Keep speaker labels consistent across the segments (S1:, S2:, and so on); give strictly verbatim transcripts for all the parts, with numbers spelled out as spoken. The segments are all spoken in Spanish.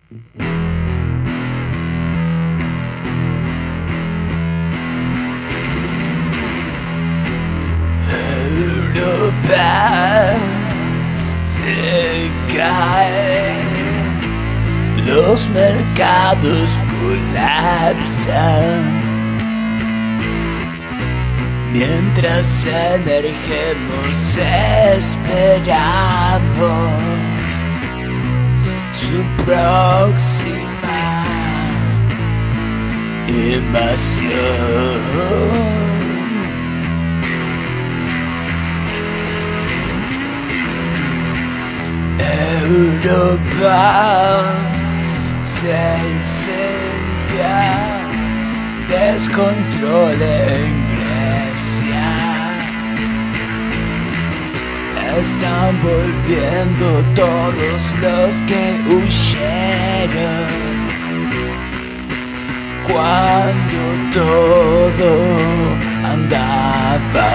S1: Europa se cae, los mercados colapsan, mientras emergemos esperamos su próxima invasión. Europa se incendia, descontrol en Grecia. Están volviendo todos los que huyeron cuando todo andaba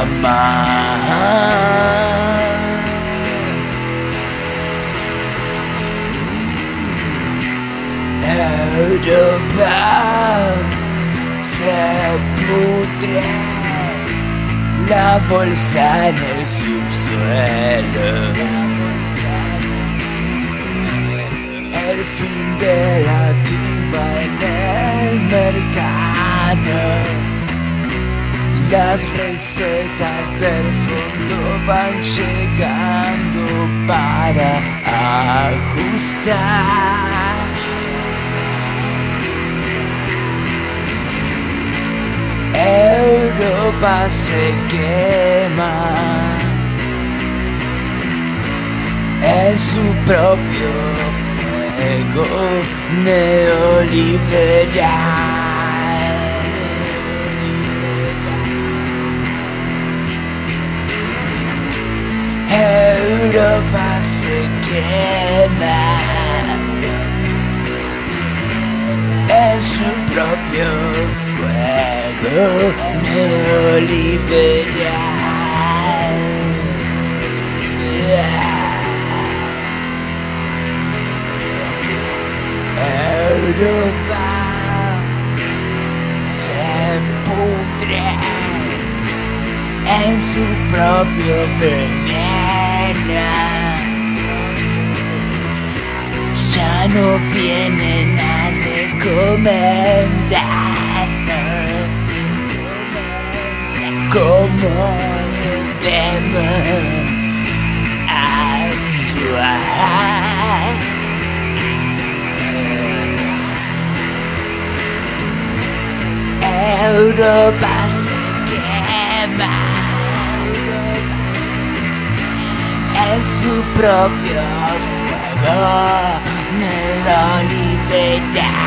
S1: mal. Europa se pudre, la bolsa en el subsuelo, el fin de la timba en el mercado, las recetas del fondo van llegando para ajustar. Europa se quema en su propio fuego neoliberal. Europa se quema en su propio fuego neoliberal. Europa se pudre en su propio veneno. Ya no vienen a recomendarnos cómo debemos actuar. Europa se quema en su propio fuego neoliberal.